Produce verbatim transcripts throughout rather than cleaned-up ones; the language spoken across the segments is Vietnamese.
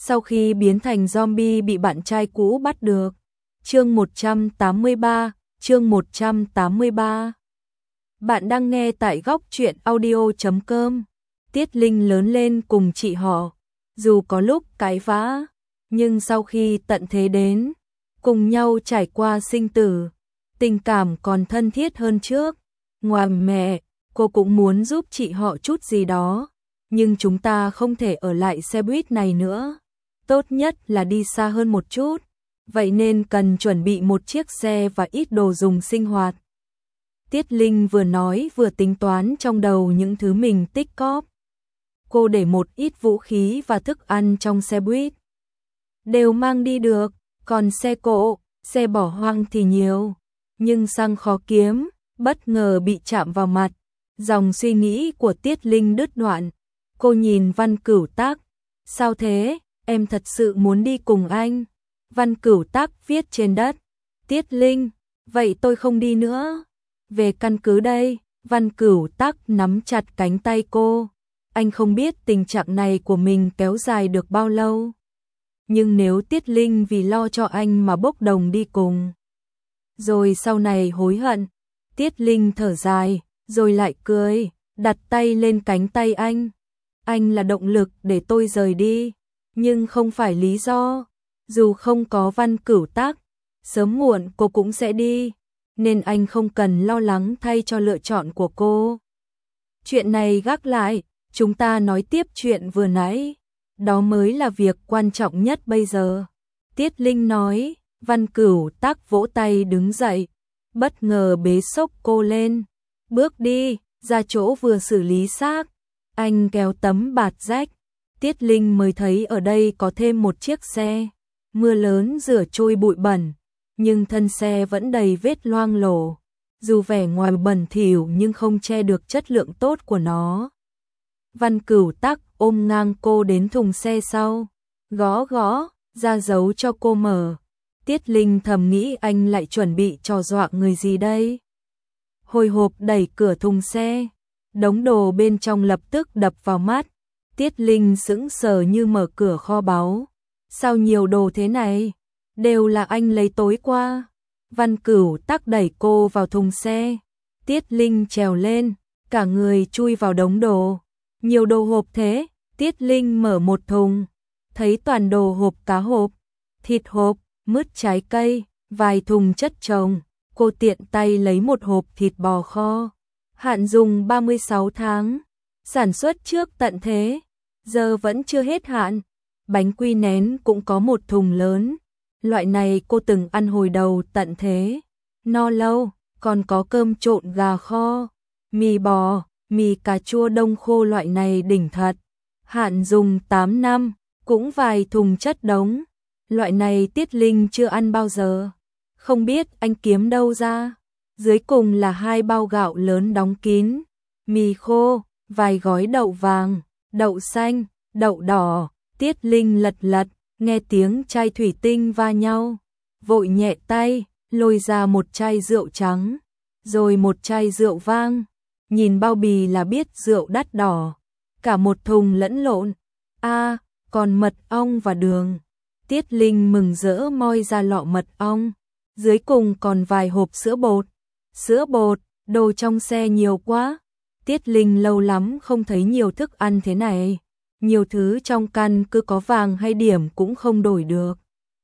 sau khi biến thành zombie bị bạn trai cũ bắt được. Chương một trăm tám mươi ba, chương một trăm tám mươi ba. Bạn đang nghe tại góc truyện audio chấm com. Tiết Linh lớn lên cùng chị họ, dù có lúc cãi vã, nhưng sau khi tận thế đến, cùng nhau trải qua sinh tử, tình cảm còn thân thiết hơn trước. Ngoài mẹ, cô cũng muốn giúp chị họ chút gì đó, nhưng chúng ta không thể ở lại xe buýt này nữa. Tốt nhất là đi xa hơn một chút, vậy nên cần chuẩn bị một chiếc xe và ít đồ dùng sinh hoạt. Tiết Linh vừa nói vừa tính toán trong đầu những thứ mình tích cóp. Cô để một ít vũ khí và thức ăn trong xe buýt, đều mang đi được, còn xe cộ, xe bỏ hoang thì nhiều, nhưng xăng khó kiếm. Bất ngờ bị chạm vào mặt, dòng suy nghĩ của Tiết Linh đứt đoạn. Cô nhìn Văn Cửu Tác, sao thế, em thật sự muốn đi cùng anh? Văn Cửu Tác viết trên đất. Tiết Linh, vậy tôi không đi nữa. Về căn cứ đây. Văn Cửu Tác nắm chặt cánh tay cô. Anh không biết tình trạng này của mình kéo dài được bao lâu. Nhưng nếu Tiết Linh vì lo cho anh mà bốc đồng đi cùng, rồi sau này hối hận. Tiết Linh thở dài, rồi lại cười, đặt tay lên cánh tay anh. Anh là động lực để tôi rời đi, nhưng không phải lý do. Dù không có Văn Cửu Tác, sớm muộn cô cũng sẽ đi, nên anh không cần lo lắng thay cho lựa chọn của cô. Chuyện này gác lại, chúng ta nói tiếp chuyện vừa nãy. Đó mới là việc quan trọng nhất bây giờ. Tiết Linh nói. Văn Cửu Tác vỗ tay đứng dậy, bất ngờ bế xốc cô lên. Bước đi, ra chỗ vừa xử lý xác. Anh kéo tấm bạt rách. Tiết Linh mới thấy ở đây có thêm một chiếc xe. Mưa lớn rửa trôi bụi bẩn, nhưng thân xe vẫn đầy vết loang lổ. Dù vẻ ngoài bẩn thỉu nhưng không che được chất lượng tốt của nó. Văn Cửu Tác ôm ngang cô đến thùng xe sau, gõ gõ, ra dấu cho cô mở. Tiết Linh thầm nghĩ anh lại chuẩn bị trò dọa người gì đây. Hồi hộp đẩy cửa thùng xe, đống đồ bên trong lập tức đập vào mắt. Tiết Linh sững sờ như mở cửa kho báu. Sao nhiều đồ thế này? Đều là anh lấy tối qua. Văn Cửu Tác đẩy cô vào thùng xe. Tiết Linh trèo lên, cả người chui vào đống đồ. Nhiều đồ hộp thế. Tiết Linh mở một thùng, thấy toàn đồ hộp cá hộp, thịt hộp, mứt trái cây, vài thùng chất chồng. Cô tiện tay lấy một hộp thịt bò kho, hạn dùng ba mươi sáu tháng, sản xuất trước tận thế, giờ vẫn chưa hết hạn. Bánh quy nén cũng có một thùng lớn, loại này cô từng ăn hồi đầu tận thế, no lâu. Còn có cơm trộn gà kho, mì bò, mì cà chua đông khô, loại này đỉnh thật, hạn dùng tám năm, cũng vài thùng chất đống. Loại này Tiết Linh chưa ăn bao giờ, không biết anh kiếm đâu ra. Dưới cùng là hai bao gạo lớn đóng kín, mì khô, vài gói đậu vàng, đậu xanh, đậu đỏ. Tiết Linh lật lật, nghe tiếng chai thủy tinh va nhau, vội nhẹ tay, lôi ra một chai rượu trắng, rồi một chai rượu vang. Nhìn bao bì là biết rượu đắt đỏ, cả một thùng lẫn lộn. A, à, còn mật ong và đường. Tiết Linh mừng rỡ moi ra lọ mật ong, dưới cùng còn vài hộp sữa bột. Sữa bột, đồ trong xe nhiều quá. Tiết Linh lâu lắm không thấy nhiều thức ăn thế này. Nhiều thứ trong căn cứ có vàng hay điểm cũng không đổi được.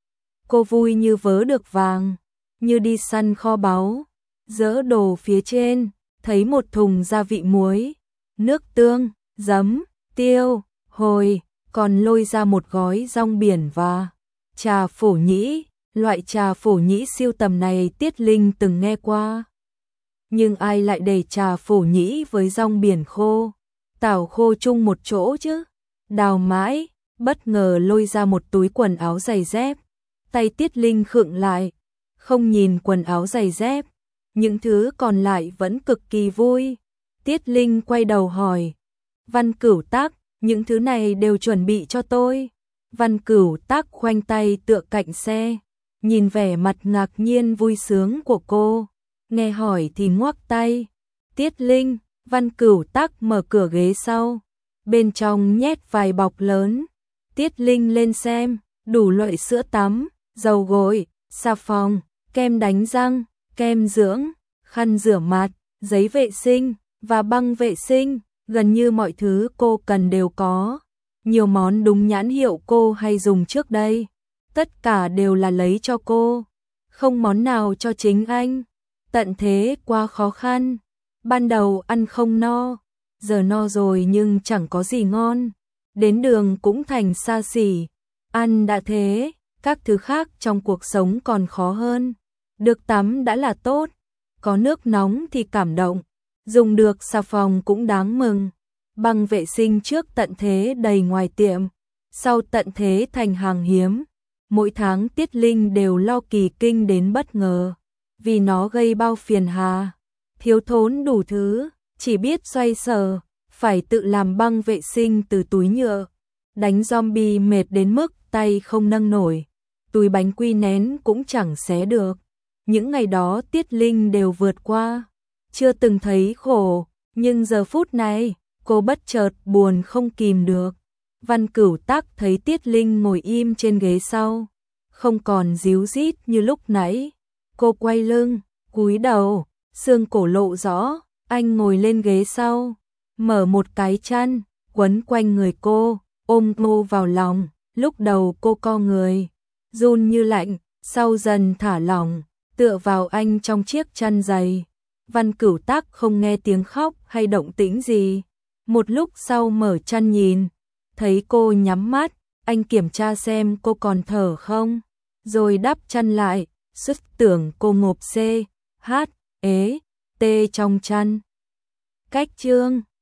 Cô vui như vớ được vàng, như đi săn kho báu. Dỡ đồ phía trên, thấy một thùng gia vị muối, nước tương, giấm, tiêu, hồi, còn lôi ra một gói rong biển và trà phổ nhĩ. Loại trà phổ nhĩ siêu tầm này Tiết Linh từng nghe qua, nhưng ai lại để trà phổ nhĩ với rong biển khô, tảo khô chung một chỗ chứ? Đào mãi, bất ngờ lôi ra một túi quần áo giày dép. Tay Tiết Linh khựng lại, không nhìn quần áo giày dép, những thứ còn lại vẫn cực kỳ vui. Tiết Linh quay đầu hỏi, Văn Cửu Tác, những thứ này đều chuẩn bị cho tôi. Văn Cửu Tác khoanh tay tựa cạnh xe, nhìn vẻ mặt ngạc nhiên vui sướng của cô, nghe hỏi thì ngoắc tay. Tiết Linh, Văn Cửu Tác mở cửa ghế sau, bên trong nhét vài bọc lớn. Tiết Linh lên xem, đủ loại sữa tắm, dầu gội, xà phòng, kem đánh răng, kem dưỡng, khăn rửa mặt, giấy vệ sinh và băng vệ sinh, gần như mọi thứ cô cần đều có. Nhiều món đúng nhãn hiệu cô hay dùng trước đây, tất cả đều là lấy cho cô, không món nào cho chính anh. Tận thế quá khó khăn, ban đầu ăn không no, giờ no rồi nhưng chẳng có gì ngon, đến đường cũng thành xa xỉ, ăn đã thế, các thứ khác trong cuộc sống còn khó hơn. Được tắm đã là tốt, có nước nóng thì cảm động, dùng được xà phòng cũng đáng mừng. Băng vệ sinh trước tận thế đầy ngoài tiệm, sau tận thế thành hàng hiếm. Mỗi tháng Tiết Linh đều lo kỳ kinh đến bất ngờ, vì nó gây bao phiền hà, thiếu thốn đủ thứ, chỉ biết xoay sở, phải tự làm băng vệ sinh từ túi nhựa. Đánh zombie mệt đến mức tay không nâng nổi, túi bánh quy nén cũng chẳng xé được. Những ngày đó Tiết Linh đều vượt qua, chưa từng thấy khổ, nhưng giờ phút này, cô bất chợt buồn không kìm được. Văn Cửu Tắc thấy Tiết Linh ngồi im trên ghế sau, không còn díu dít như lúc nãy. Cô quay lưng, cúi đầu, xương cổ lộ rõ, anh ngồi lên ghế sau, mở một cái chăn, quấn quanh người cô, ôm cô vào lòng. Lúc đầu cô co người, run như lạnh, sau dần thả lỏng, tựa vào anh trong chiếc chăn dày. Văn Cửu Tắc không nghe tiếng khóc hay động tĩnh gì. Một lúc sau mở chăn nhìn, thấy cô nhắm mắt, anh kiểm tra xem cô còn thở không, rồi đắp chăn lại, xuất tưởng cô ngộp C, H, ế, T trong chăn. Cách chương